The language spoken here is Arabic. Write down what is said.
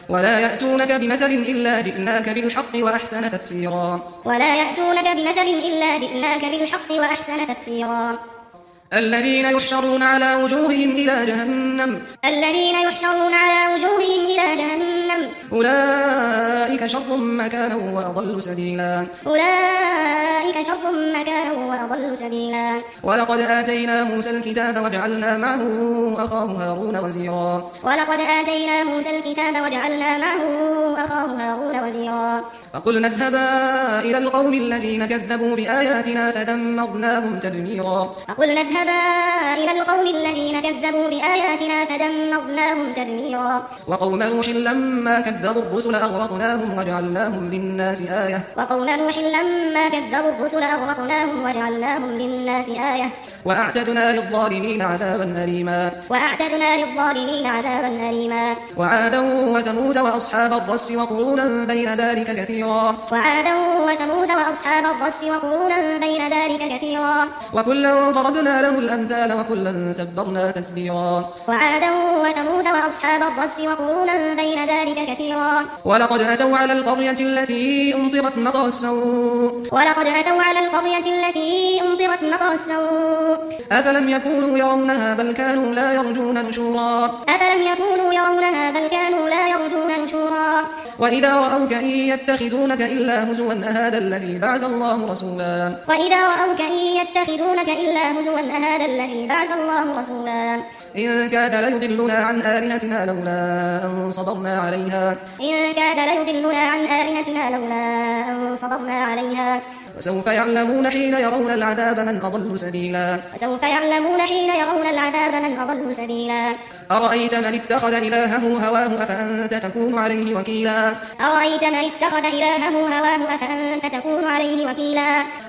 ولا يأتونك بمثل إلا جئناك بالحق وأحسن تفسيرا ولا يأتونك بمثل إلا جئناك بالحق وأحسن تفسيرا الذين يحشرون على وجوههم إلى جهنم أولئك شر مكانا وأضل سبيلا ولقد آتينا موسى الكتاب وجعلنا معه أخاه هارون وزيرا فقلنا اذهبا إلى القوم الذين كذبوا بآياتنا فدمرناهم تدميرا وقوم نوح لما كذبوا الرسل أغرقناهم وجعلناهم للناس آية وأعتدنا للظالمين عذابا أليما وعادا وثمود وأصحاب الرس وقرونا بين ذلك كثيرا وكلا ضربنا له الأمثال وكلا تبرنا تتبيرا ولقد أتوا على القرية التي أمطرت مطر السوء أفلم يكونوا يرونها بل كانوا لا يرجون نشورا وإذا رأوك إن يتخذونك إلا هزوا أهذا الذي بعث الله رسولا إن كاد ليضلنا عن آلهتنا لولا أن صبرنا عليها وسوف يعلمون حين يرون العذاب من أضل سبيلا أرأيت من اتخذ إلهه هواه أفأنت تكون عليه وكيلا